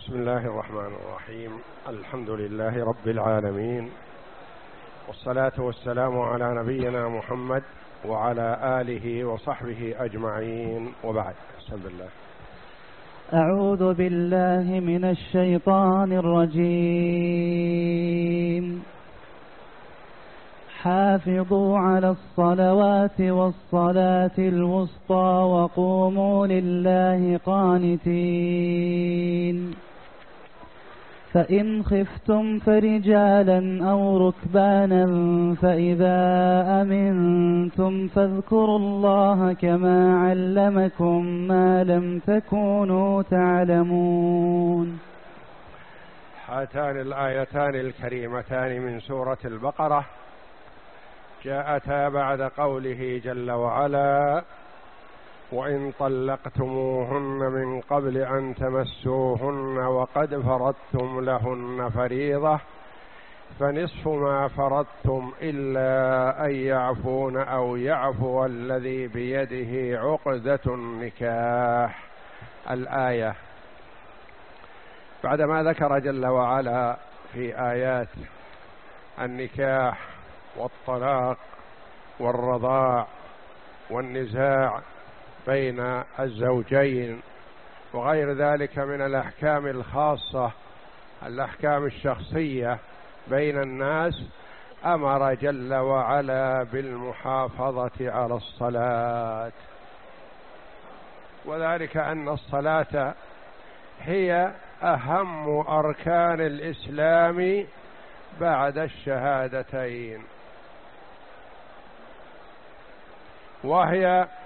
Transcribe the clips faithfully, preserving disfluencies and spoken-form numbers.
بسم الله الرحمن الرحيم. الحمد لله رب العالمين، والصلاة والسلام على نبينا محمد وعلى آله وصحبه أجمعين، وبعد. بسم الله. أعوذ بالله من الشيطان الرجيم. حافظوا على الصلوات والصلاة الوسطى وقوموا لله قانتين. فإن خفتم فرجالا أو ركبانا فإذا أمنتم فاذكروا الله كما علمكم ما لم تكونوا تعلمون. هاتان الآيتان الكريمتان من سورة البقرة جاءتا بعد قوله جل وعلا: وإن طلقتموهن من قبل أن تمسوهن وقد فرضتم لهن فريضة فنصف ما فرضتم إلا أن يعفون أو يعفو الذي بيده عقدة النكاح. الآية. بعدما ذكر جل وعلا في آيات النكاح والطلاق والرضاع والنزاع بين الزوجين وغير ذلك من الأحكام الخاصة، الأحكام الشخصية بين الناس، أمر جل وعلا بالمحافظة على الصلاة، وذلك أن الصلاة هي أهم أركان الإسلام بعد الشهادتين، وهي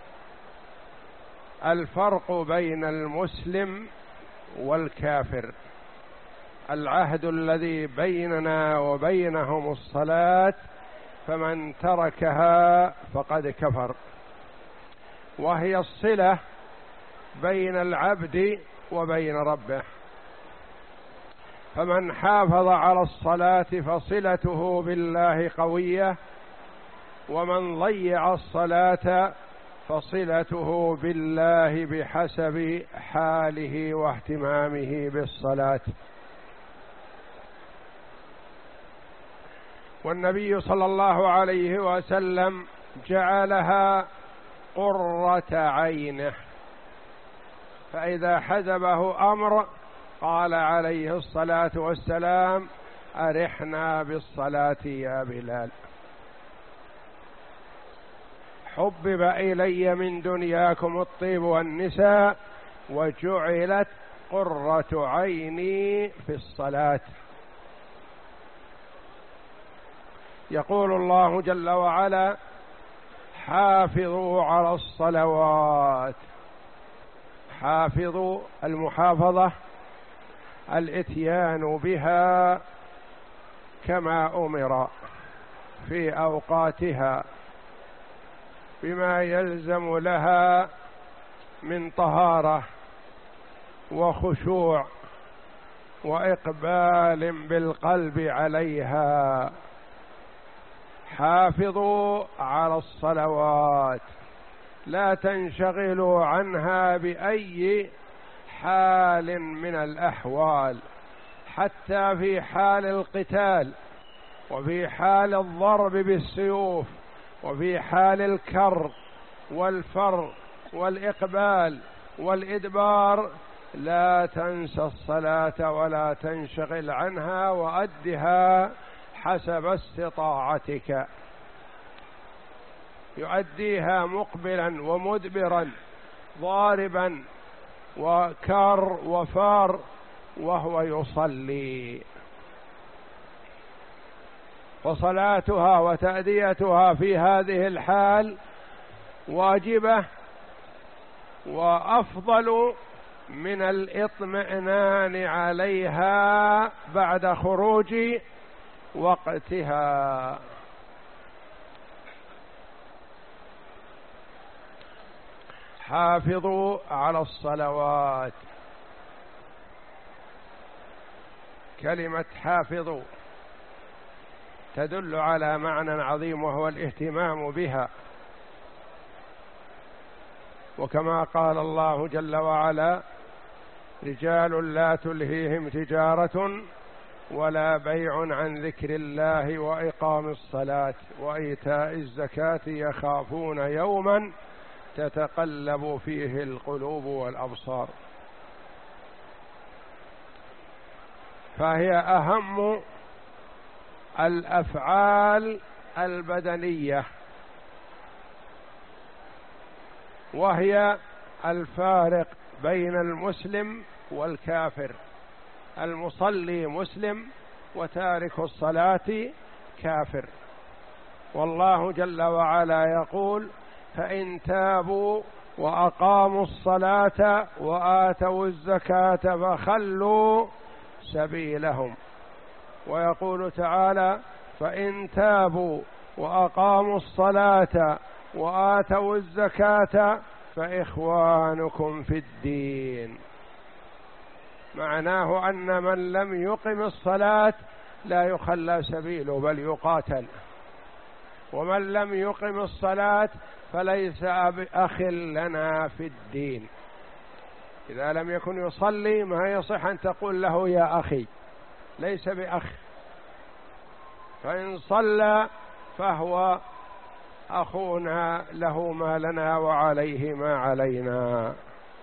الفرق بين المسلم والكافر. العهد الذي بيننا وبينهم الصلاة، فمن تركها فقد كفر، وهي الصلة بين العبد وبين ربه، فمن حافظ على الصلاة فصلته بالله قوية، ومن ضيع الصلاة فصلته بالله بحسب حاله واهتمامه بالصلاة. والنبي صلى الله عليه وسلم جعلها قرة عينه، فإذا حزبه أمر قال عليه الصلاة والسلام: أرحنا بالصلاة يا بلال. حبب إلي من دنياكم الطيب والنساء وجعلت قرة عيني في الصلاة. يقول الله جل وعلا: حافظوا على الصلوات. حافظوا، المحافظة الاتيان بها كما أمر في أوقاتها بما يلزم لها من طهارة وخشوع وإقبال بالقلب عليها. حافظوا على الصلوات، لا تنشغلوا عنها بأي حال من الأحوال، حتى في حال القتال، وفي حال الضرب بالسيوف، وفي حال الكر والفر والإقبال والإدبار، لا تنسى الصلاة ولا تنشغل عنها، وأدها حسب استطاعتك. يؤديها مقبلا ومدبرا، ضاربا وكار وفار وهو يصلي. فصلاتها وتأديتها في هذه الحال واجبة، وأفضل من الإطمئنان عليها بعد خروج وقتها. حافظوا على الصلوات. كلمة حافظوا تدل على معنى عظيم، وهو الاهتمام بها، وكما قال الله جل وعلا: رجال لا تلهيهم تجارة ولا بيع عن ذكر الله وإقام الصلاة وإيتاء الزكاة يخافون يوما تتقلب فيه القلوب والأبصار. فهي أهم الأفعال البدنية، وهي الفارق بين المسلم والكافر. المصلي مسلم وتارك الصلاة كافر. والله جل وعلا يقول: فإن تابوا وأقاموا الصلاة وآتوا الزكاة فخلوا سبيلهم. ويقول تعالى: فإن تابوا وأقاموا الصلاة وآتوا الزكاة فإخوانكم في الدين. معناه أن من لم يقم الصلاة لا يخلى سبيله بل يقاتل، ومن لم يقم الصلاة فليس بأخ لنا في الدين. إذا لم يكن يصلي ما يصح أن تقول له يا أخي، ليس بأخ. فإن صلى فهو أخونا، له ما لنا وعليه ما علينا.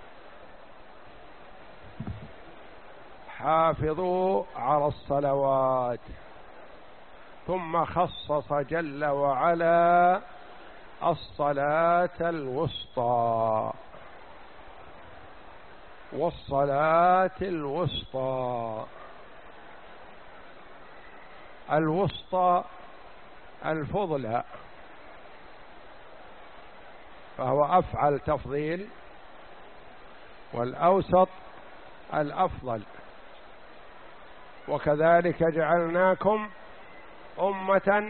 حافظوا على الصلوات. ثم خصص جل وعلا الصلاة الوسطى، والصلاة الوسطى. الوسطى الفضلى، فهو أفعل تفضيل، والأوسط الأفضل. وكذلك جعلناكم أمة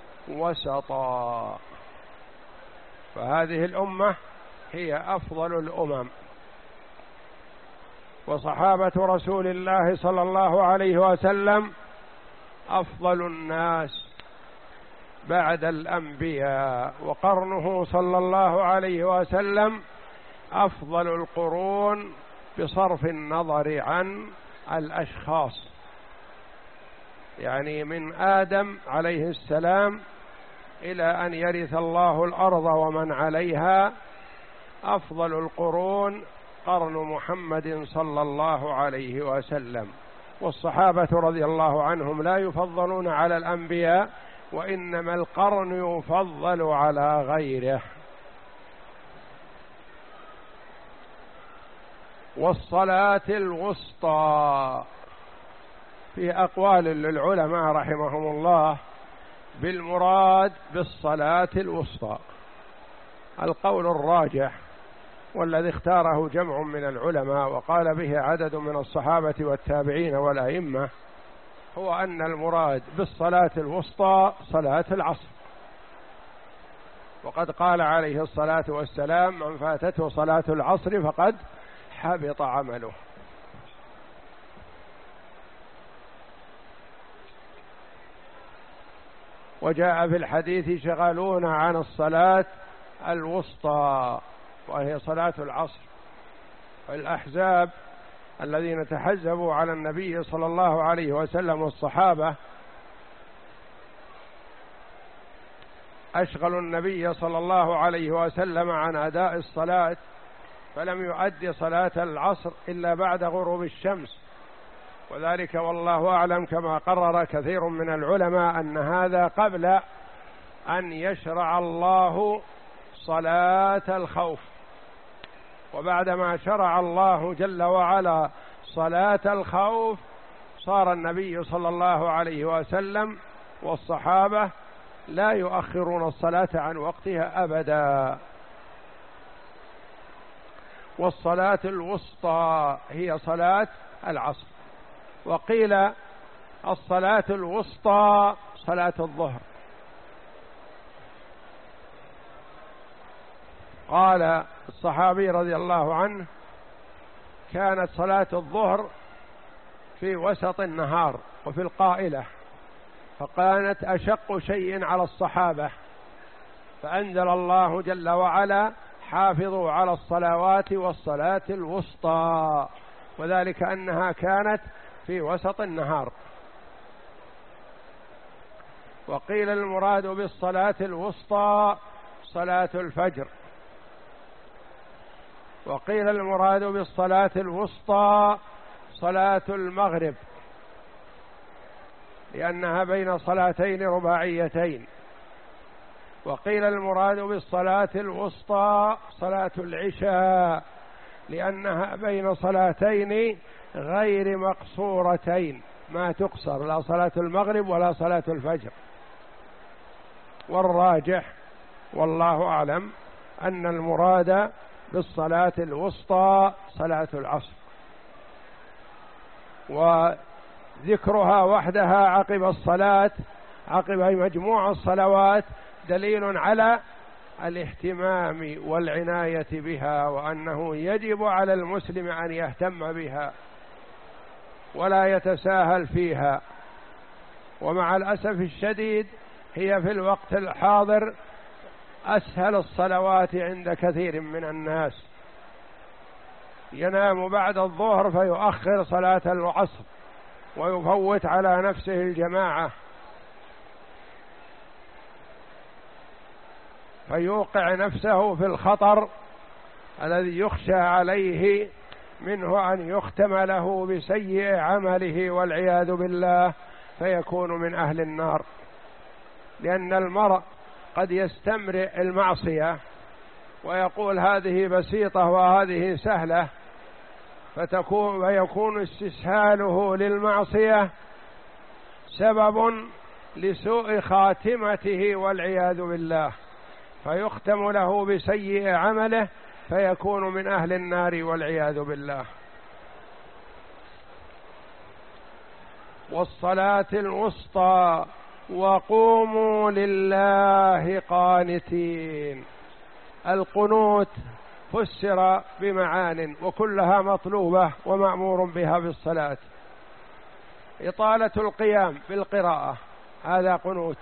وسطا، فهذه الأمة هي أفضل الأمم. وصحابة رسول الله صلى الله عليه وسلم أفضل الناس بعد الأنبياء، وقرنه صلى الله عليه وسلم أفضل القرون بصرف النظر عن الأشخاص، يعني من آدم عليه السلام إلى أن يرث الله الأرض ومن عليها. أفضل القرون قرن محمد صلى الله عليه وسلم. والصحابة رضي الله عنهم لا يفضلون على الأنبياء، وإنما القرن يفضل على غيره. والصلاة الوسطى، في أقوال للعلماء رحمهم الله بالمراد بالصلاة الوسطى. القول الراجح والذي اختاره جمع من العلماء وقال به عدد من الصحابة والتابعين والأئمة هو أن المراد بالصلاة الوسطى صلاة العصر. وقد قال عليه الصلاة والسلام: من فاتته صلاة العصر فقد حبط عمله. وجاء في الحديث: شغلونا عن الصلاة الوسطى، وهي صلاة العصر. والأحزاب الذين تحزبوا على النبي صلى الله عليه وسلم والصحابة أشغلوا النبي صلى الله عليه وسلم عن أداء الصلاة، فلم يؤدي صلاة العصر إلا بعد غروب الشمس. وذلك والله أعلم كما قرر كثير من العلماء أن هذا قبل أن يشرع الله صلاة الخوف. وبعدما شرع الله جل وعلا صلاة الخوف صار النبي صلى الله عليه وسلم والصحابة لا يؤخرون الصلاة عن وقتها أبدا. والصلاة الوسطى هي صلاة العصر. وقيل الصلاة الوسطى صلاة الظهر. قال الصحابي رضي الله عنه: كانت صلاة الظهر في وسط النهار وفي القائلة، فكانت أشق شيء على الصحابة، فأنزل الله جل وعلا: حافظوا على الصلوات والصلاة الوسطى. وذلك أنها كانت في وسط النهار. وقيل المراد بالصلاة الوسطى صلاة الفجر، وقيل المراد بالصلاة الوسطى صلاة المغرب، لأنها بين صلاتين رباعيتين. وقيل المراد بالصلاة الوسطى صلاة العشاء، لأنها بين صلاتين غير مقصورتين، ما تقصر لا صلاة المغرب ولا صلاة الفجر. والراجح والله أعلم أن المراد بالصلاة الوسطى صلاة العصر، وذكرها وحدها عقب الصلاة عقب مجموع الصلوات دليل على الاهتمام والعناية بها، وأنه يجب على المسلم أن يهتم بها ولا يتساهل فيها. ومع الأسف الشديد هي في الوقت الحاضر أسهل الصلوات عند كثير من الناس، ينام بعد الظهر فيؤخر صلاة العصر ويفوت على نفسه الجماعة، فيوقع نفسه في الخطر الذي يخشى عليه منه أن يختم له بسيء عمله والعياذ بالله فيكون من أهل النار. لأن المرء قد يستمرئ المعصية ويقول هذه بسيطة وهذه سهلة، فتكون ويكون استسهاله للمعصية سبب لسوء خاتمته والعياذ بالله، فيختم له بسيء عمله فيكون من أهل النار والعياذ بالله. والصلاة الوسطى وقوموا لله قانتين. القنوت فسر بمعان وكلها مطلوبة ومأمور بها بالصلاة. إطالة القيام بالقراءة هذا قنوت،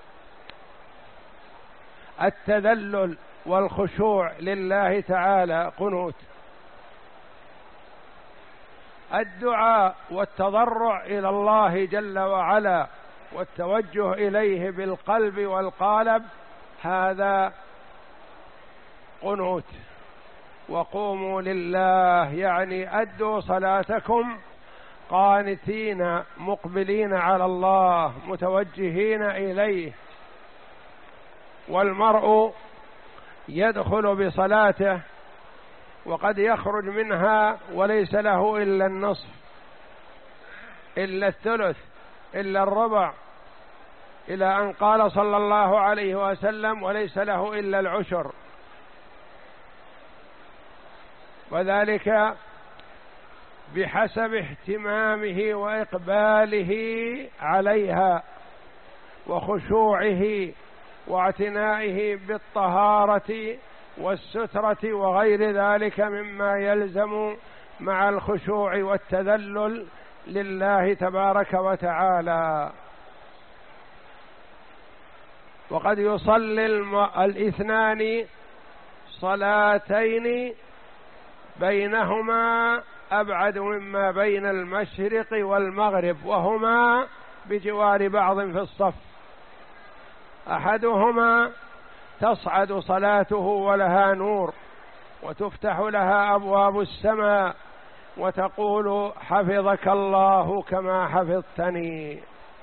التذلل والخشوع لله تعالى قنوت، الدعاء والتضرع إلى الله جل وعلا والتوجه إليه بالقلب والقالب هذا قنوت. وقوموا لله يعني أدوا صلاتكم قانتين مقبلين على الله متوجهين إليه. والمرء يدخل بصلاته وقد يخرج منها وليس له إلا النصف، إلا الثلث، إلا الربع، إلى أن قال صلى الله عليه وسلم وليس له إلا العشر. وذلك بحسب اهتمامه وإقباله عليها وخشوعه واعتنائه بالطهارة والسترة وغير ذلك مما يلزم مع الخشوع والتذلل لله تبارك وتعالى. وقد يصلي الاثنان صلاتين بينهما أبعد مما بين المشرق والمغرب وهما بجوار بعض في الصف، أحدهما تصعد صلاته ولها نور وتفتح لها أبواب السماء وتقول حفظك الله كما حفظتني،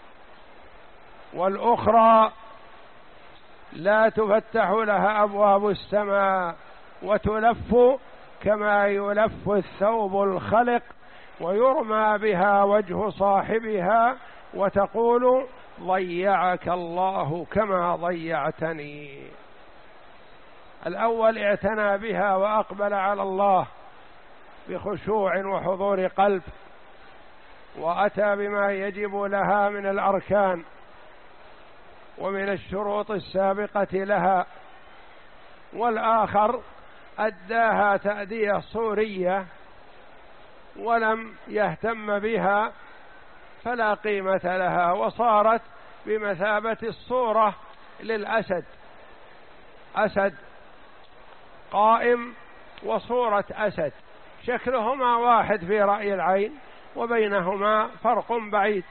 والأخرى لا تفتح لها أبواب السماء وتلف كما يلف الثوب الخلق ويرمى بها وجه صاحبها وتقول ضيعك الله كما ضيعتني. الأول اعتنى بها وأقبل على الله بخشوع وحضور قلب وأتى بما يجب لها من الأركان ومن الشروط السابقة لها، والآخر أداها تأدية صورية ولم يهتم بها فلا قيمة لها، وصارت بمثابة الصورة للأسد، أسد قائم وصورة أسد شكلهما واحد في رأي العين وبينهما فرق بعيد.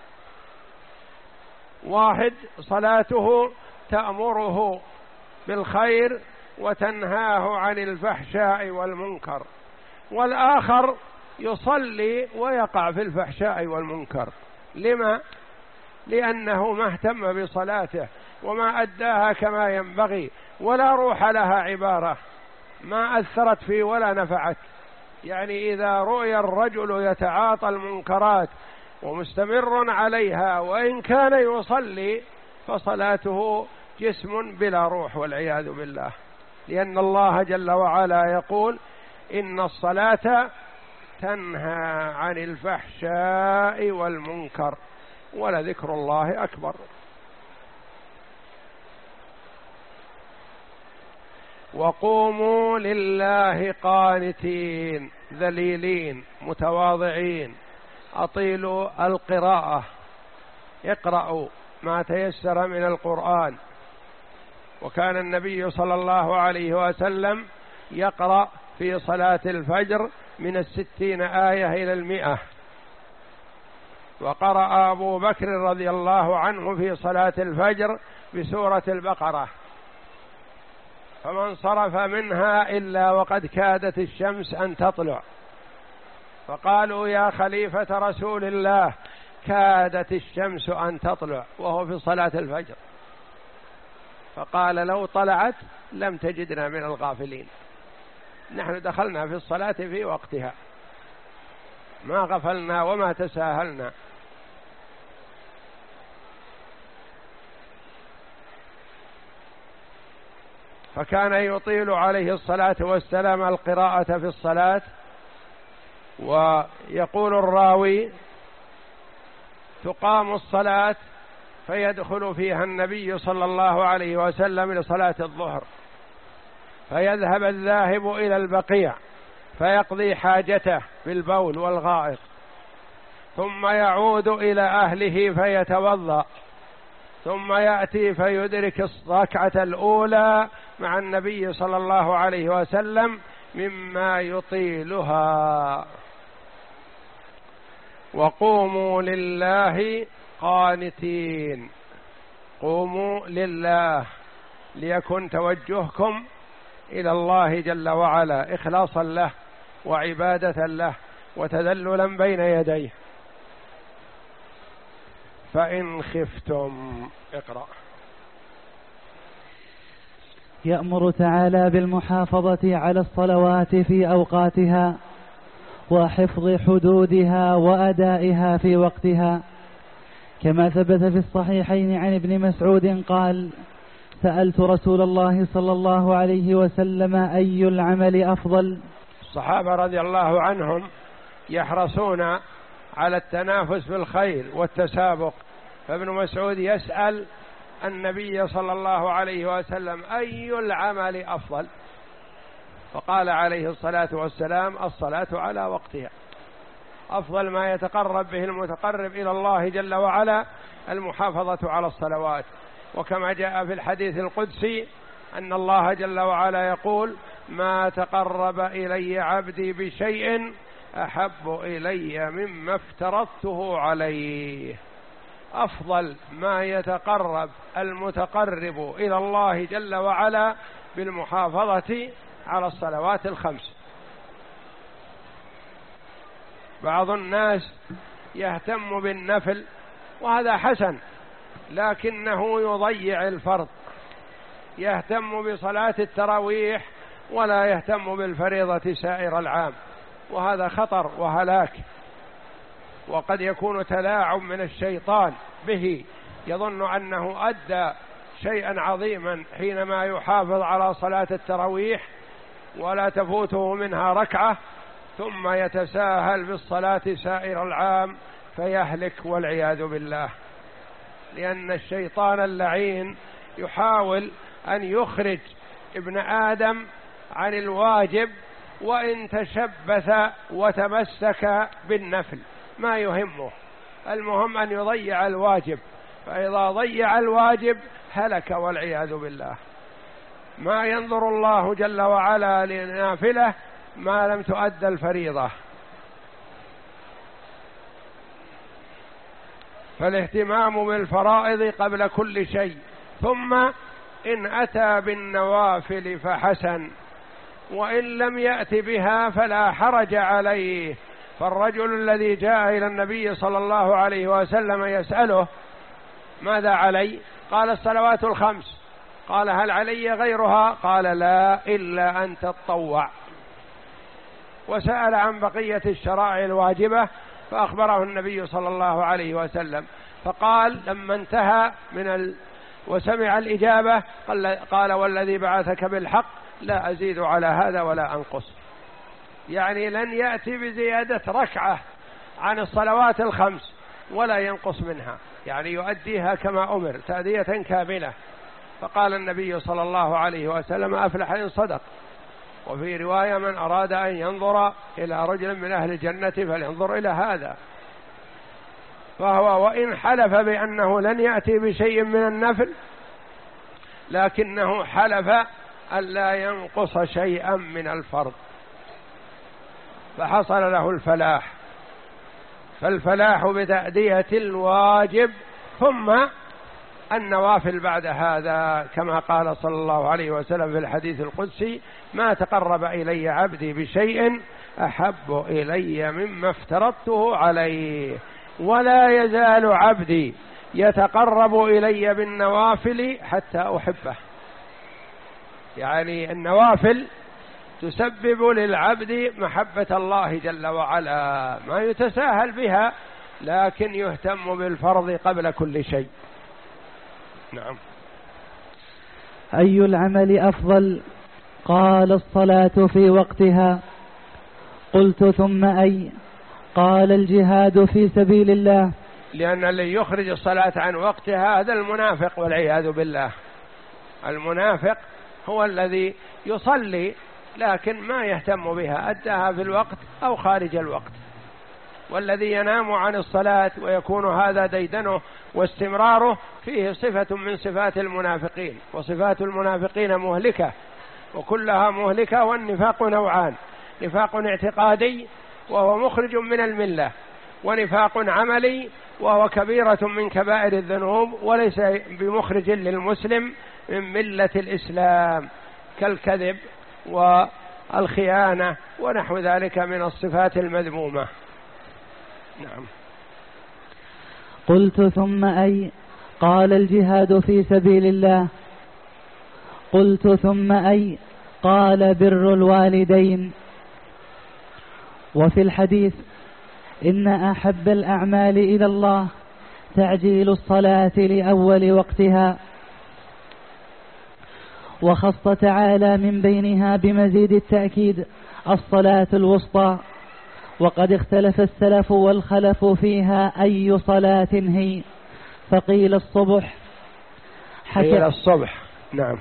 واحد صلاته تأمره بالخير وتنهاه عن الفحشاء والمنكر، والآخر يصلي ويقع في الفحشاء والمنكر. لما؟ لأنه ما اهتم بصلاته وما أداها كما ينبغي، ولا روح لها عبارة، ما أثرت فيه ولا نفعت. يعني إذا رؤي الرجل يتعاطى المنكرات ومستمر عليها وإن كان يصلي فصلاته جسم بلا روح والعياذ بالله، لأن الله جل وعلا يقول إن الصلاة تنهى عن الفحشاء والمنكر ولذكر الله أكبر. وقوموا لله قانتين ذليلين متواضعين، أطيلوا القراءة، اقرأوا ما تيسر من القرآن. وكان النبي صلى الله عليه وسلم يقرأ في صلاة الفجر من الستين آية إلى المئة، وقرأ أبو بكر رضي الله عنه في صلاة الفجر بسورة البقرة، فما انصرف منها إلا وقد كادت الشمس أن تطلع، فقالوا يا خليفة رسول الله كادت الشمس أن تطلع وهو في صلاة الفجر، فقال لو طلعت لم تجدنا من الغافلين، نحن دخلنا في الصلاة في وقتها، ما غفلنا وما تساهلنا. فكان يطيل عليه الصلاة والسلام القراءة في الصلاة. ويقول الراوي تقام الصلاة فيدخل فيها النبي صلى الله عليه وسلم لصلاة الظهر، فيذهب الذاهب إلى البقيع فيقضي حاجته بالبول والغائط، ثم يعود إلى أهله فيتوضأ، ثم يأتي فيدرك الركعة الأولى مع النبي صلى الله عليه وسلم مما يطيلها. وقوموا لله قانتين، قوموا لله ليكن توجهكم إلى الله جل وعلا إخلاصا له وعبادة له وتذللا بين يديه. فإن خفتم، اقرأ. يأمر تعالى بالمحافظة على الصلوات في أوقاتها وحفظ حدودها وأدائها في وقتها، كما ثبت في الصحيحين عن ابن مسعود قال: سألت رسول الله صلى الله عليه وسلم أي العمل أفضل. الصحابة رضي الله عنهم يحرصون على التنافس بالخير والتسابق، فابن مسعود يسأل النبي صلى الله عليه وسلم أي العمل أفضل، فقال عليه الصلاة والسلام: الصلاة على وقتها. أفضل ما يتقرب به المتقرب إلى الله جل وعلا المحافظة على الصلوات. وكما جاء في الحديث القدسي أن الله جل وعلا يقول: ما تقرب إلي عبدي بشيء أحب إلي مما افترضته عليه. أفضل ما يتقرب المتقرب إلى الله جل وعلا بالمحافظة على الصلوات الخمس. بعض الناس يهتم بالنفل وهذا حسن، لكنه يضيع الفرض، يهتم بصلاة التراويح ولا يهتم بالفريضة سائر العام، وهذا خطر وهلاك، وقد يكون تلاعب من الشيطان به، يظن أنه أدى شيئا عظيما حينما يحافظ على صلاة التراويح ولا تفوته منها ركعة، ثم يتساهل بالصلاة سائر العام فيهلك والعياذ بالله. لأن الشيطان اللعين يحاول أن يخرج ابن آدم عن الواجب، وإن تشبث وتمسك بالنفل ما يهمه، المهم أن يضيع الواجب، فإذا ضيع الواجب هلك والعياذ بالله. ما ينظر الله جل وعلا لنافله ما لم تؤدى الفريضة. فالاهتمام بالفرائض قبل كل شيء، ثم إن أتى بالنوافل فحسن، وإن لم يأت بها فلا حرج عليه. فالرجل الذي جاء إلى النبي صلى الله عليه وسلم يسأله ماذا علي؟ قال الصلوات الخمس. قال هل علي غيرها؟ قال لا إلا أن تتطوع. وسأل عن بقية الشرائع الواجبة فأخبره النبي صلى الله عليه وسلم، فقال لما انتهى من ال... وسمع الإجابة قال والذي بعثك بالحق لا أزيد على هذا ولا أنقص. يعني لن يأتي بزيادة ركعة عن الصلوات الخمس ولا ينقص منها، يعني يؤديها كما أمر تأدية كاملة. فقال النبي صلى الله عليه وسلم أفلح إن صدق. وفي رواية من أراد أن ينظر إلى رجل من أهل الجنة فلينظر إلى هذا. فهو وإن حلف بأنه لن يأتي بشيء من النفل لكنه حلف أن لا ينقص شيئا من الفرض، فحصل له الفلاح. فالفلاح بتأدية الواجب ثم النوافل بعد هذا، كما قال صلى الله عليه وسلم في الحديث القدسي ما تقرب إلي عبدي بشيء أحب إلي مما افترضته عليه، ولا يزال عبدي يتقرب إلي بالنوافل حتى أحبه. يعني النوافل تسبب للعبد محبة الله جل وعلا، ما يتساهل بها، لكن يهتم بالفرض قبل كل شيء. نعم. أي العمل أفضل؟ قال الصلاة في وقتها. قلت ثم أي؟ قال الجهاد في سبيل الله. لأن اللي يخرج الصلاة عن وقتها هذا المنافق والعياذ بالله. المنافق هو الذي يصلي لكن ما يهتم بها، أداها في الوقت أو خارج الوقت. والذي ينام عن الصلاة ويكون هذا ديدنه واستمراره فيه صفة من صفات المنافقين. وصفات المنافقين مهلكة وكلها مهلكة. والنفاق نوعان: نفاق اعتقادي وهو مخرج من الملة، ونفاق عملي وهو كبيرة من كبائر الذنوب وليس بمخرج للمسلم من ملة الإسلام، كالكذب والخيانة ونحو ذلك من الصفات المذمومة. نعم. قلت ثم أي؟ قال الجهاد في سبيل الله. قلت ثم أي؟ قال بر الوالدين. وفي الحديث إن أحب الأعمال إلى الله تعجيل الصلاة لأول وقتها، وخص تعالى من بينها بمزيد التأكيد الصلاة الوسطى. وقد اختلف السلف والخلف فيها أي صلاة هي، فقيل الصبح. قيل الصبح. نعم.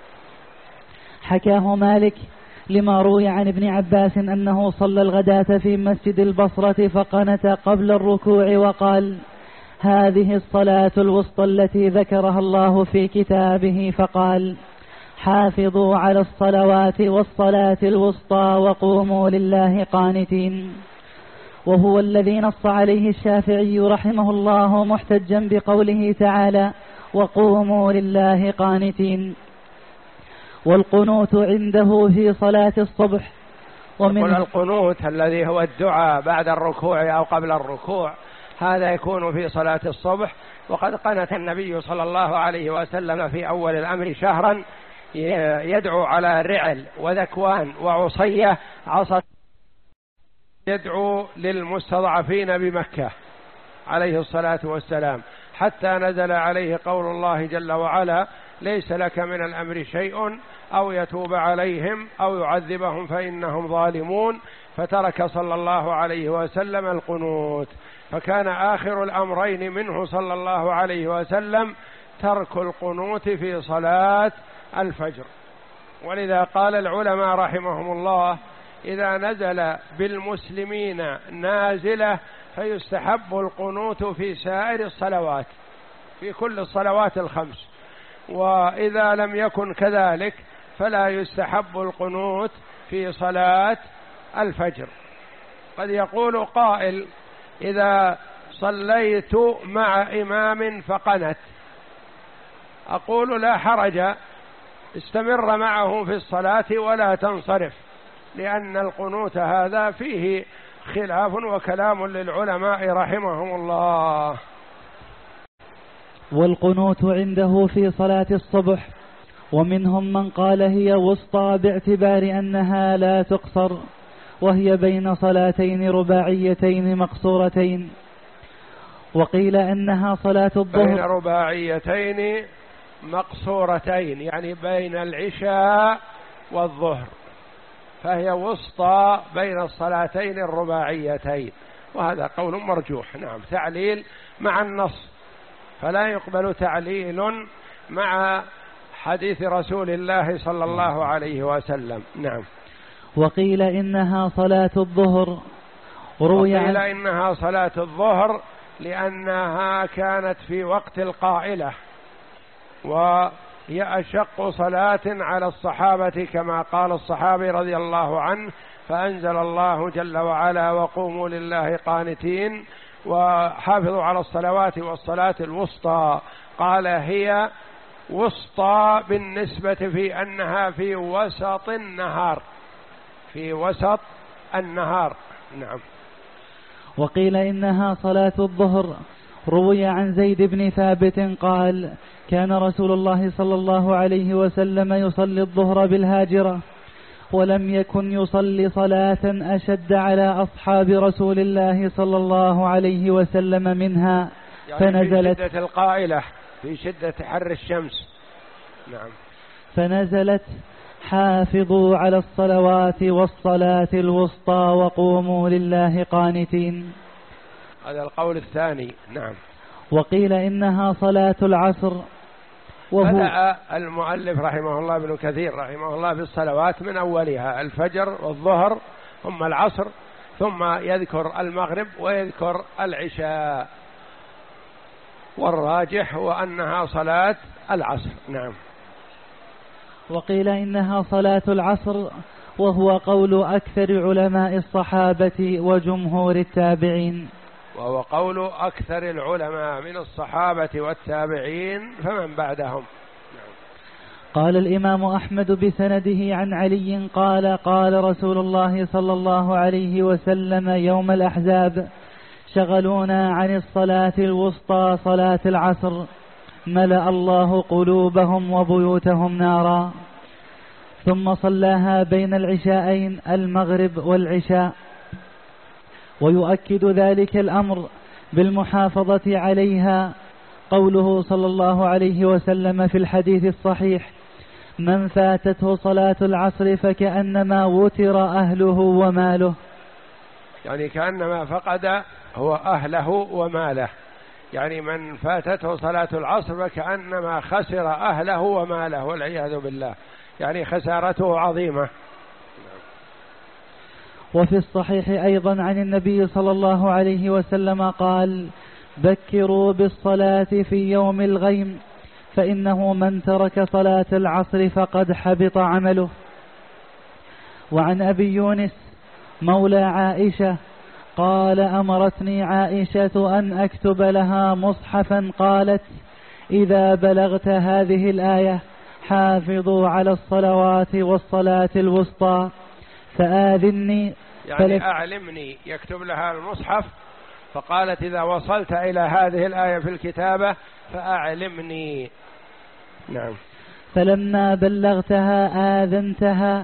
حكاه مالك لما روي عن ابن عباس أنه صلى الغداة في مسجد البصرة فقنت قبل الركوع وقال: هذه الصلاة الوسطى التي ذكرها الله في كتابه، فقال: حافظوا على الصلوات والصلاة الوسطى وقوموا لله قانتين. وهو الذي نص عليه الشافعي رحمه الله محتجا بقوله تعالى: وقوموا لله قانتين. والقنوت عنده في صلاة الصبح. ومن القنوت الذي هو الدعاء بعد الركوع أو قبل الركوع، هذا يكون في صلاة الصبح. وقد قنت النبي صلى الله عليه وسلم في أول الأمر شهرا يدعو على رعل وذكوان وعصية عصا، يدعو للمستضعفين بمكة عليه الصلاة والسلام، حتى نزل عليه قول الله جل وعلا: ليس لك من الأمر شيء أو يتوب عليهم أو يعذبهم فإنهم ظالمون. فترك صلى الله عليه وسلم القنوت. فكان آخر الأمرين منه صلى الله عليه وسلم ترك القنوت في صلاة الفجر. ولذا قال العلماء رحمهم الله: إذا نزل بالمسلمين نازلة فيستحب القنوت في سائر الصلوات، في كل الصلوات الخمس. وإذا لم يكن كذلك فلا يستحب القنوت في صلاة الفجر. قد يقول قائل: إذا صليت مع إمام فقنت، أقول لا حرج، استمر معه في الصلاة ولا تنصرف، لأن القنوت هذا فيه خلاف وكلام للعلماء رحمهم الله. والقنوت عنده في صلاة الصبح، ومنهم من قال هي وسطى باعتبار أنها لا تقصر، وهي بين صلاتين رباعيتين مقصورتين. وقيل أنها صلاة الظهر بين رباعيتين مقصورتين، يعني بين العشاء والظهر، فهي وسطى بين الصلاتين الرباعيتين، وهذا قول مرجوح. نعم، تعليل مع النص، فلا يقبل تعليل مع حديث رسول الله صلى الله عليه وسلم. نعم. وقيل إنها صلاة الظهر، وروي وقيل إنها صلاة الظهر لأنها كانت في وقت القائلة، وهي أشق صلاة على الصحابة، كما قال الصحابي رضي الله عنه: فأنزل الله جل وعلا: وقوموا لله قانتين وحافظوا على الصلوات والصلاة الوسطى. قال هي وسطى بالنسبة في أنها في وسط النهار، في وسط النهار. نعم. وقيل إنها صلاة الظهر. روي عن زيد بن ثابت قال: كان رسول الله صلى الله عليه وسلم يصلي الظهر بالهاجرة، ولم يكن يصلي صلاة أشد على أصحاب رسول الله صلى الله عليه وسلم منها، يعني فنزلت في شدة القائلة، في شدة حر الشمس. نعم. فنزلت: حافظوا على الصلوات والصلاة الوسطى وقوموا لله قانتين. هذا القول الثاني. نعم. وقيل إنها صلاة العصر. وهو بدأ المؤلف رحمه الله ابن كثير رحمه الله بالصلوات من أولها، الفجر والظهر ثم العصر، ثم يذكر المغرب ويذكر العشاء، والراجح هو أنها صلاة العصر. نعم. وقيل إنها صلاة العصر، وهو قول أكثر علماء الصحابة وجمهور التابعين. وهو قول أكثر العلماء من الصحابة والتابعين فمن بعدهم. قال الإمام أحمد بسنده عن علي قال: قال رسول الله صلى الله عليه وسلم يوم الأحزاب: شغلونا عن الصلاة الوسطى صلاة العصر، ملأ الله قلوبهم وبيوتهم نارا. ثم صلاها بين العشاءين المغرب والعشاء. ويؤكد ذلك الأمر بالمحافظة عليها قوله صلى الله عليه وسلم في الحديث الصحيح: من فاتته صلاة العصر فكأنما وتر أهله وماله. يعني كأنما فقد هو أهله وماله، يعني من فاتته صلاة العصر فكأنما خسر أهله وماله والعياذ بالله، يعني خسارته عظيمة. وفي الصحيح أيضا عن النبي صلى الله عليه وسلم قال: بكروا بالصلاة في يوم الغيم، فإنه من ترك صلاة العصر فقد حبط عمله. وعن أبي يونس مولى عائشة قال: أمرتني عائشة أن أكتب لها مصحفا، قالت: إذا بلغت هذه الآية حافظوا على الصلوات والصلاة الوسطى فآذني. يعني أعلمني، يكتب لها المصحف، فقالت: إذا وصلت إلى هذه الآية في الكتابة فأعلمني. نعم. فلما بلغتها آذنتها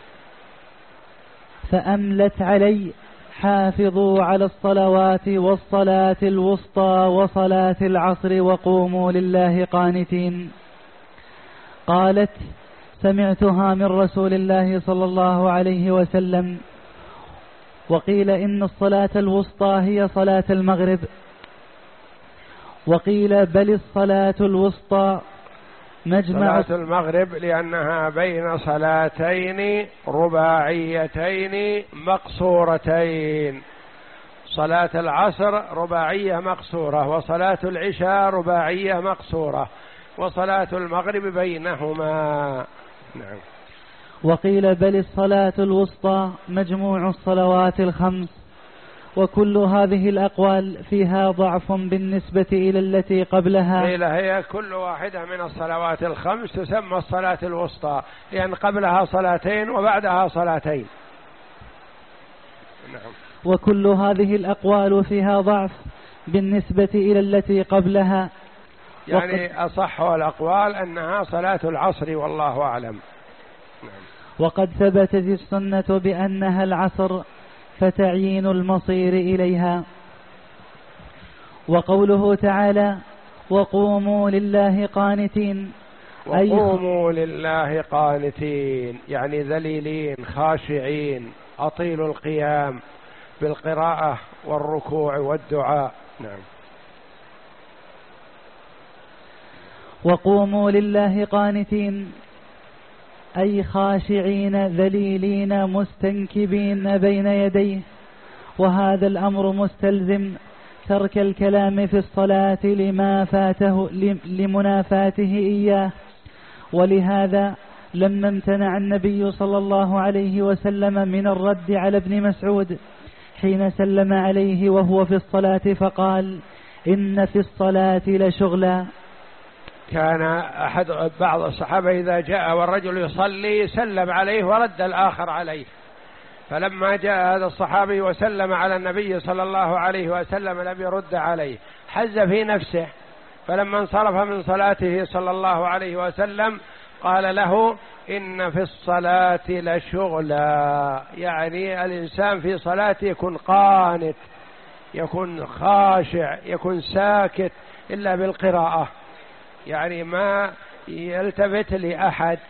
فأملت علي: حافظوا على الصلوات والصلاة الوسطى وصلاة العصر وقوموا لله قانتين. قالت: سمعتها من رسول الله صلى الله عليه وسلم. وقيل إن الصلاة الوسطى هي صلاة المغرب. وقيل بل الصلاة الوسطى مجمع صلاة المغرب لأنها بين صلاتين رباعيتين مقصورتين. صلاة العصر رباعية مقصورة، وصلاة العشاء رباعية مقصورة، وصلاة المغرب بينهما. نعم. وقيل بل الصلاة الوسطى مجموع الصلوات الخمس. وكل هذه الأقوال فيها ضعف بالنسبة إلى التي قبلها. قيل هي كل واحدة من الصلوات الخمس تسمى الصلاة الوسطى، لأن قبلها صلاتين وبعدها صلاتين. نعم. وكل هذه الأقوال فيها ضعف بالنسبة إلى التي قبلها، يعني أصح الأقوال أنها صلاة العصر والله أعلم. نعم. وقد ثبتت السنة بأنها العصر، فتعيين المصير إليها. وقوله تعالى وقوموا لله قانتين، وقوموا لله قانتين يعني ذليلين خاشعين، أطيلوا القيام بالقراءة والركوع والدعاء. نعم. وقوموا لله قانتين أي خاشعين ذليلين مستنكبين بين يديه. وهذا الأمر مستلزم ترك الكلام في الصلاة لما فاته لمنافاته إياه. ولهذا لما امتنع النبي صلى الله عليه وسلم من الرد على ابن مسعود حين سلم عليه وهو في الصلاة فقال إن في الصلاة لشغلا. كان أحد بعض الصحابة إذا جاء والرجل يصلي سلم عليه ورد الآخر عليه، فلما جاء هذا الصحابي وسلم على النبي صلى الله عليه وسلم لم يرد عليه، حز في نفسه، فلما انصرف من صلاته صلى الله عليه وسلم قال له إن في الصلاة لشغلا، يعني الإنسان في صلاته يكون قانت، يكون خاشع، يكون ساكت إلا بالقراءة، يعني ما يلتفت لأحد.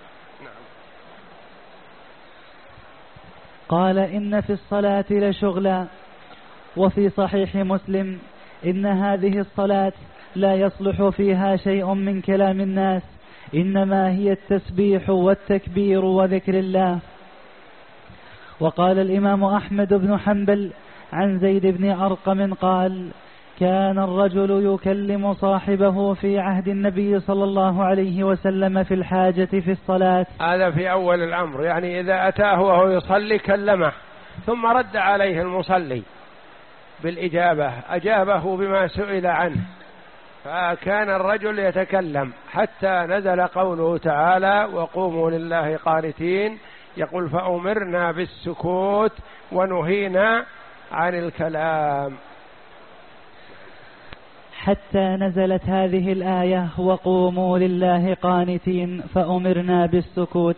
قال إن في الصلاة لشغلا. وفي صحيح مسلم إن هذه الصلاة لا يصلح فيها شيء من كلام الناس، إنما هي التسبيح والتكبير وذكر الله. وقال الإمام أحمد بن حنبل عن زيد بن أرقم قال كان الرجل يكلم صاحبه في عهد النبي صلى الله عليه وسلم في الحاجة في الصلاة. هذا في أول الأمر، يعني إذا أتاه وهو يصلي كلمه، ثم رد عليه المصلي بالإجابة، أجابه بما سئل عنه، فكان الرجل يتكلم حتى نزل قوله تعالى وقوموا لله قانتين، يقول فأمرنا بالسكوت ونهينا عن الكلام، حتى نزلت هذه الآية وقوموا لله قانتين فأمرنا بالسكوت.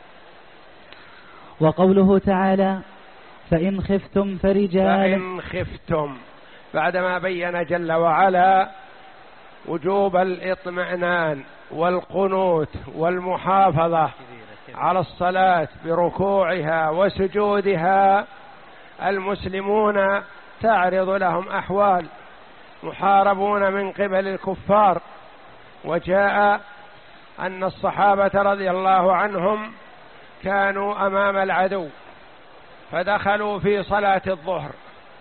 وقوله تعالى فإن خفتم فرجالا. فإن خفتم بعدما بين جل وعلا وجوب الاطمئنان والقنوت والمحافظة على الصلاة بركوعها وسجودها، المسلمون تعرض لهم أحوال، محاربون من قبل الكفار. وجاء أن الصحابة رضي الله عنهم كانوا أمام العدو فدخلوا في صلاة الظهر،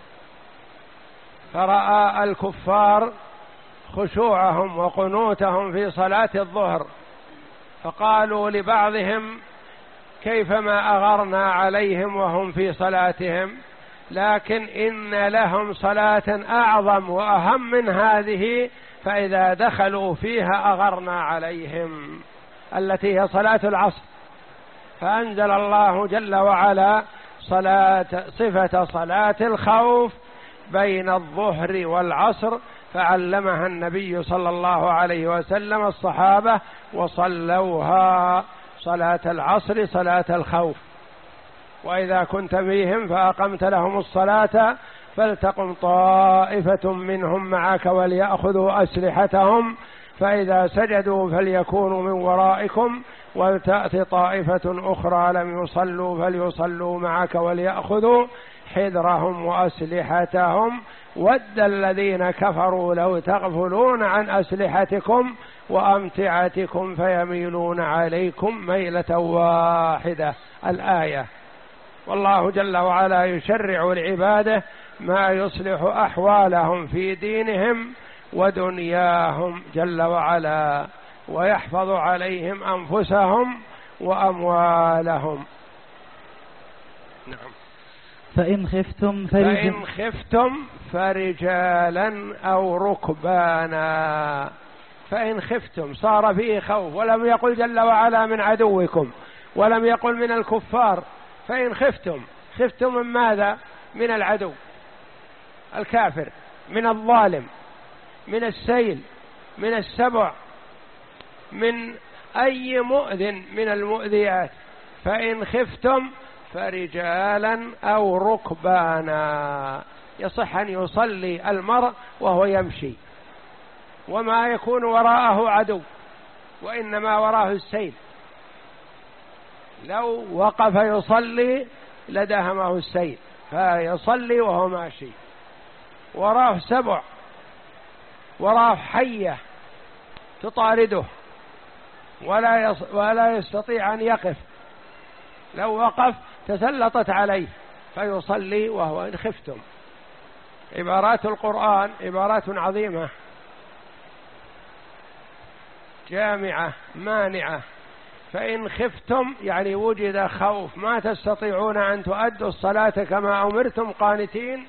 فرأى الكفار خشوعهم وقنوتهم في صلاة الظهر، فقالوا لبعضهم كيفما أغرنا عليهم وهم في صلاتهم، لكن إن لهم صلاة أعظم وأهم من هذه، فإذا دخلوا فيها أغرنا عليهم، التي هي صلاة العصر. فأنزل الله جل وعلا صلاة صفة صلاة الخوف بين الظهر والعصر، فعلمها النبي صلى الله عليه وسلم الصحابة وصلوها صلاة العصر صلاة الخوف. وإذا كنت فيهم فأقمت لهم الصلاة فلتقم طائفة منهم معك وليأخذوا أسلحتهم فإذا سجدوا فليكونوا من ورائكم ولتأت طائفة أخرى لم يصلوا فليصلوا معك وليأخذوا حذرهم وأسلحتهم ود الذين كفروا لو تغفلون عن أسلحتكم وأمتعتكم فيميلون عليكم ميلة واحدة. الآية. والله جل وعلا يشرع لعباده ما يصلح أحوالهم في دينهم ودنياهم جل وعلا، ويحفظ عليهم أنفسهم وأموالهم. نعم. فإن خفتم فرجال فإن خفتم فرجالا أو ركبانا. فإن خفتم صار فيه خوف، ولم يقل جل وعلا من عدوكم، ولم يقل من الكفار. فإن خفتم، خفتم من ماذا؟ من العدو الكافر، من الظالم، من السيل، من السبع، من أي مؤذ من المؤذيات. فإن خفتم فرجالا أو ركبانا. يصح أن يصلي المرء وهو يمشي وما يكون وراءه عدو، وإنما وراءه السيل. لو وقف يصلي لدهمه السيل، فيصلي وهو ماشي، وراه سبع، وراه حية تطارده ولا ولا يستطيع أن يقف، لو وقف تسلطت عليه فيصلي وهو إن خفتم. عبارات القرآن عبارات عظيمة جامعة مانعة. فإن خفتم يعني وجد خوف، ما تستطيعون أن تؤدوا الصلاة كما أمرتم قانتين،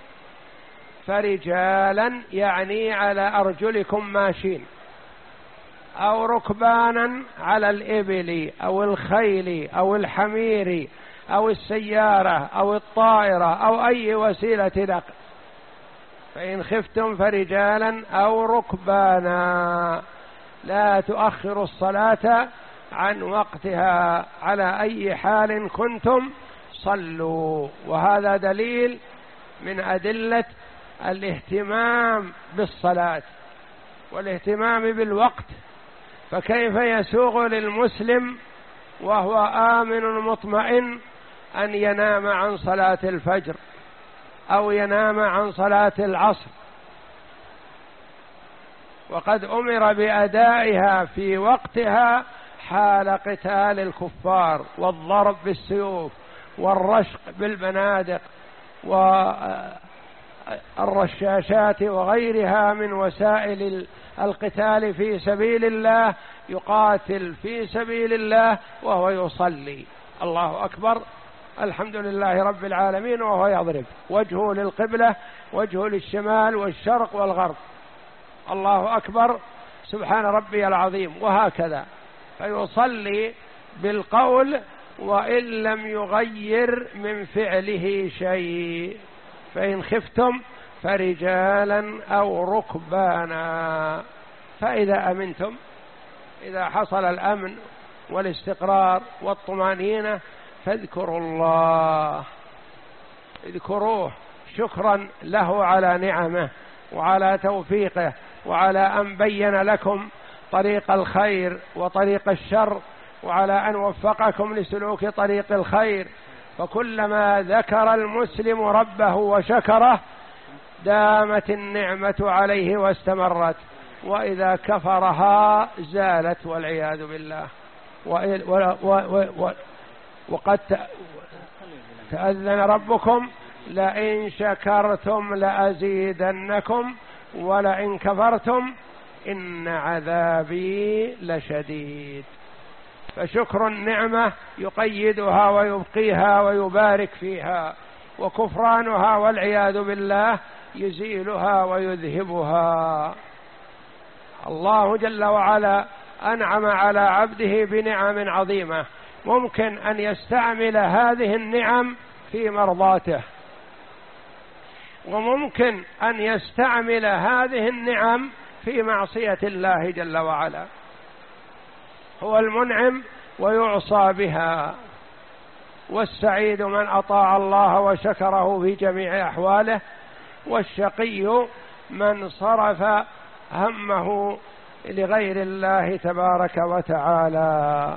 فرجالا يعني على أرجلكم ماشين، أو ركبانا على الإبل أو الخيل أو الحمير أو السيارة أو الطائرة أو أي وسيلة نقل. فإن خفتم فرجالا أو ركبانا. لا تؤخروا الصلاة عن وقتها على أي حال كنتم صلوا. وهذا دليل من أدلة الاهتمام بالصلاة والاهتمام بالوقت. فكيف يسوغ للمسلم وهو آمن مطمئن أن ينام عن صلاة الفجر أو ينام عن صلاة العصر، وقد أمر بأدائها في وقتها حال قتال الكفار والضرب بالسيوف والرشق بالبنادق والرشاشات وغيرها من وسائل القتال في سبيل الله. يقاتل في سبيل الله وهو يصلي الله أكبر الحمد لله رب العالمين وهو يضرب وجهه للقبلة، وجهه للشمال والشرق والغرب، الله أكبر سبحان ربي العظيم، وهكذا. فيصلي بالقول وإن لم يغير من فعله شيء. فإن خفتم فرجالا أو ركبانا. فإذا أمنتم، إذا حصل الأمن والاستقرار والطمأنينة، فاذكروا الله، اذكروه شكرا له على نعمه وعلى توفيقه وعلى أن بين لكم طريق الخير وطريق الشر، وعلى أن وفقكم لسلوك طريق الخير. فكلما ذكر المسلم ربه وشكره دامت النعمة عليه واستمرت، وإذا كفرها زالت والعياذ بالله. وقد تأذن ربكم لئن شكرتم لأزيدنكم ولئن كفرتم إن عذابي لشديد. فشكر النعمة يقيدها ويبقيها ويبارك فيها، وكفرانها والعياذ بالله يزيلها ويذهبها. الله جل وعلا أنعم على عبده بنعم عظيمة، ممكن أن يستعمل هذه النعم في مرضاته، وممكن أن يستعمل هذه النعم في معصية الله جل وعلا. هو المنعم ويعصى بها، والسعيد من أطاع الله وشكره في جميع أحواله، والشقي من صرف همه لغير الله تبارك وتعالى.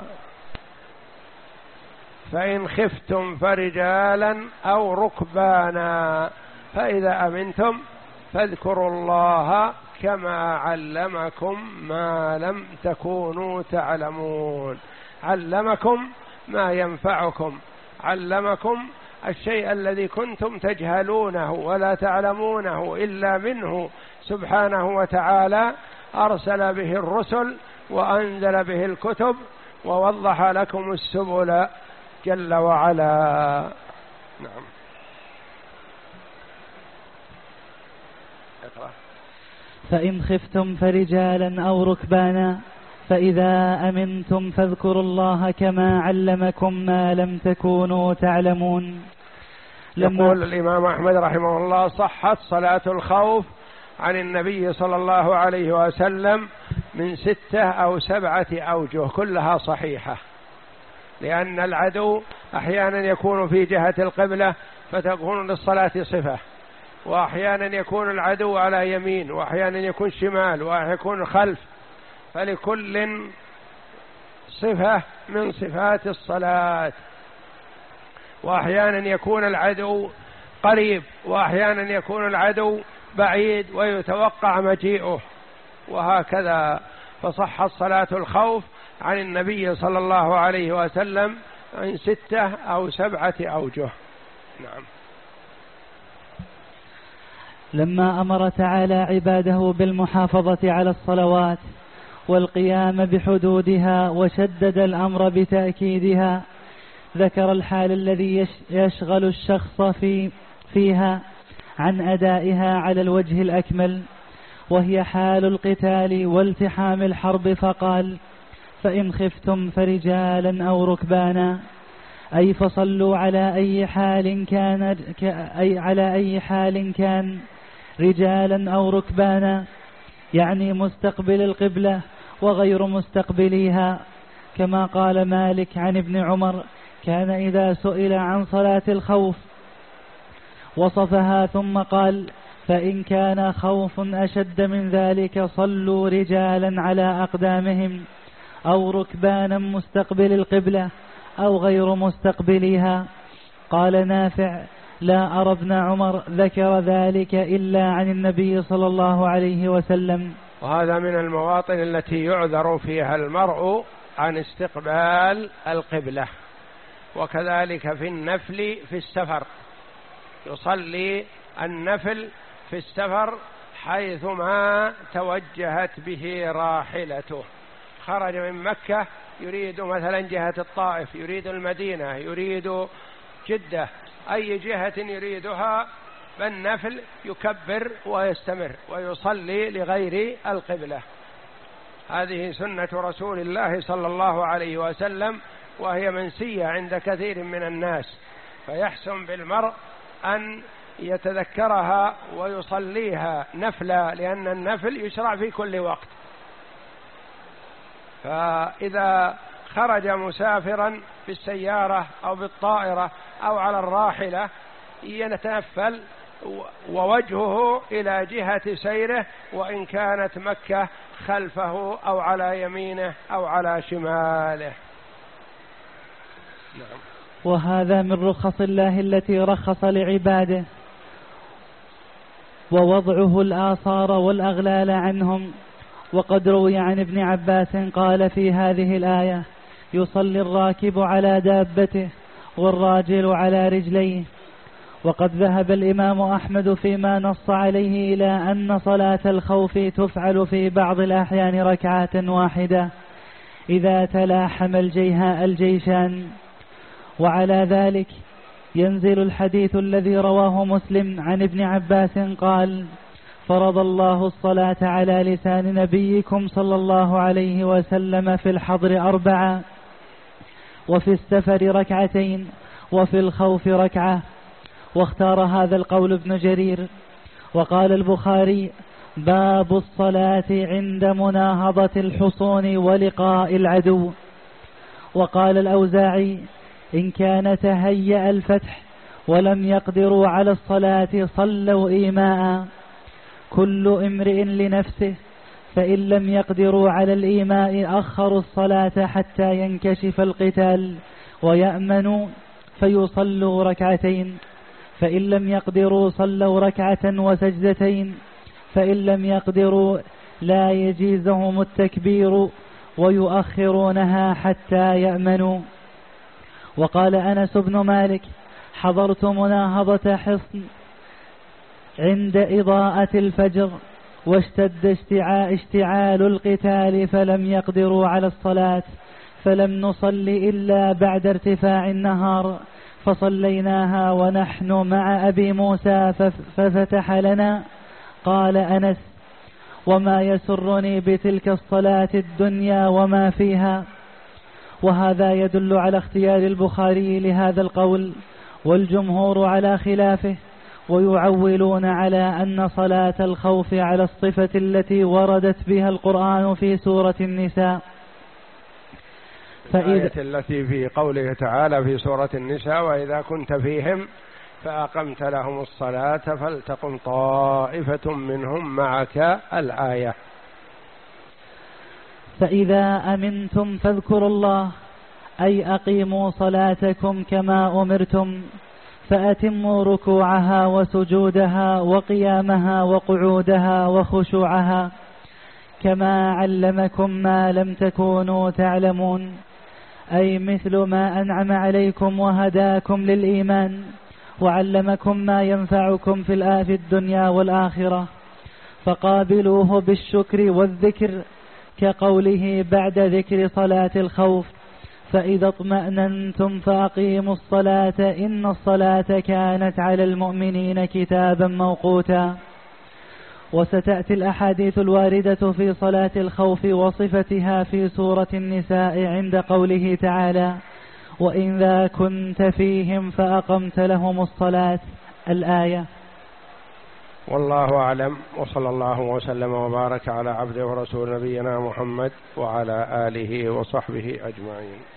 فإن خفتم فرجالا أو ركبانا. فإذا أمنتم فاذكروا الله كما علمكم ما لم تكونوا تعلمون. علمكم ما ينفعكم، علمكم الشيء الذي كنتم تجهلونه ولا تعلمونه إلا منه سبحانه وتعالى. أرسل به الرسل وأنزل به الكتب ووضح لكم السبل جل وعلا. نعم. اقرأ. فإن خفتم فرجالا أو ركبانا فإذا أمنتم فاذكروا الله كما علمكم ما لم تكونوا تعلمون. يقول الإمام أحمد رحمه الله: صحت صلاة الخوف عن النبي صلى الله عليه وسلم من ستة أو سبعة أوجه كلها صحيحة، لأن العدو أحيانا يكون في جهة القبلة فتكون للصلاة صفة، وأحيانا يكون العدو على يمين، وأحيانا يكون شمال، وأحيانا يكون خلف، فلكل صفة من صفات الصلاة. وأحيانا يكون العدو قريب، وأحيانا يكون العدو بعيد ويتوقع مجيئه، وهكذا. فصحت صلاة الخوف عن النبي صلى الله عليه وسلم عن ستة أو سبعة أوجه. نعم. لما أمر تعالى عباده بالمحافظة على الصلوات والقيام بحدودها وشدد الأمر بتأكيدها، ذكر الحال الذي يشغل الشخص في فيها عن أدائها على الوجه الأكمل، وهي حال القتال والتحام الحرب، فقال: فإن خفتم فرجالا أو ركبانا، أي فصلوا على أي حال كان أي على أي حال كان رجالا أو ركبانا، يعني مستقبل القبلة وغير مستقبليها، كما قال مالك عن ابن عمر: كان إذا سئل عن صلاة الخوف وصفها ثم قال: فإن كان خوف أشد من ذلك صلوا رجالا على أقدامهم أو ركبانا مستقبل القبلة أو غير مستقبلها. قال نافع: لا أرى ابن عمر ذكر ذلك إلا عن النبي صلى الله عليه وسلم. وهذا من المواطن التي يعذر فيها المرء عن استقبال القبلة. وكذلك في النفل في السفر، يصلي النفل في السفر حيثما توجهت به راحلته. خرج من مكة يريد مثلا جهة الطائف، يريد المدينة، يريد جدة، أي جهة يريدها، فالنفل يكبر ويستمر ويصلي لغير القبلة. هذه سنة رسول الله صلى الله عليه وسلم، وهي منسية عند كثير من الناس، فيحسن بالمرء أن يتذكرها ويصليها نفلا، لأن النفل يشرع في كل وقت. فإذا خرج مسافرا في السيارة أو بالطائرة أو على الراحلة يتنفل ووجهه إلى جهة سيره، وإن كانت مكة خلفه أو على يمينه أو على شماله. نعم. وهذا من رخص الله التي رخص لعباده، ووضعه الآثار والأغلال عنهم. وقد روي عن ابن عباس قال في هذه الآية: يصلي الراكب على دابته والراجل على رجليه. وقد ذهب الإمام أحمد فيما نص عليه إلى أن صلاة الخوف تفعل في بعض الأحيان ركعات واحدة إذا تلاحم الجيها الجيشان. وعلى ذلك ينزل الحديث الذي رواه مسلم عن ابن عباس قال: فرض الله الصلاة على لسان نبيكم صلى الله عليه وسلم في الحضر أربعة، وفي السفر ركعتين، وفي الخوف ركعة. واختار هذا القول ابن جرير. وقال البخاري: باب الصلاة عند مناهضة الحصون ولقاء العدو. وقال الأوزاعي: إن كان تهيأ الفتح ولم يقدروا على الصلاة صلوا إيماء، كل امرئ لنفسه، فإن لم يقدروا على الإيماء أخروا الصلاة حتى ينكشف القتال ويأمنوا فيصلوا ركعتين، فإن لم يقدروا صلوا ركعة وسجدتين، فإن لم يقدروا لا يجيزهم التكبير ويؤخرونها حتى يأمنوا. وقال أنس بن مالك: حضرت مناهضة حصن عند إضاءة الفجر واشتد اشتعال القتال فلم يقدروا على الصلاة، فلم نصل إلا بعد ارتفاع النهار، فصليناها ونحن مع أبي موسى ففتح لنا. قال أنس: وما يسرني بتلك الصلاة الدنيا وما فيها. وهذا يدل على اختيار البخاري لهذا القول، والجمهور على خلافه، ويعولون على أن صلاة الخوف على الصفة التي وردت بها القرآن في سورة النساء. الآية التي في قوله تعالى في سورة النساء: وإذا كنت فيهم فأقمت لهم الصلاة فلتقم طائفة منهم معك، الآية. فإذا أمنتم فاذكروا الله، أي أقيموا صلاتكم كما أمرتم، فأتموا ركوعها وسجودها وقيامها وقعودها وخشوعها، كما علمكم ما لم تكونوا تعلمون، أي مثل ما أنعم عليكم وهداكم للإيمان وعلمكم ما ينفعكم في في الدنيا والآخرة، فقابلوه بالشكر والذكر، كقوله بعد ذكر صلاة الخوف: فإذا اطمأننتم فأقيموا الصلاة إن الصلاة كانت على المؤمنين كتابا موقوتا. وستأتي الأحاديث الواردة في صلاة الخوف وصفتها في سورة النساء عند قوله تعالى: وإذا كنت فيهم فأقمت لهم الصلاة، الآية. والله أعلم، وصلى الله وسلم وبارك على عبده ورسول نبينا محمد وعلى آله وصحبه أجمعين.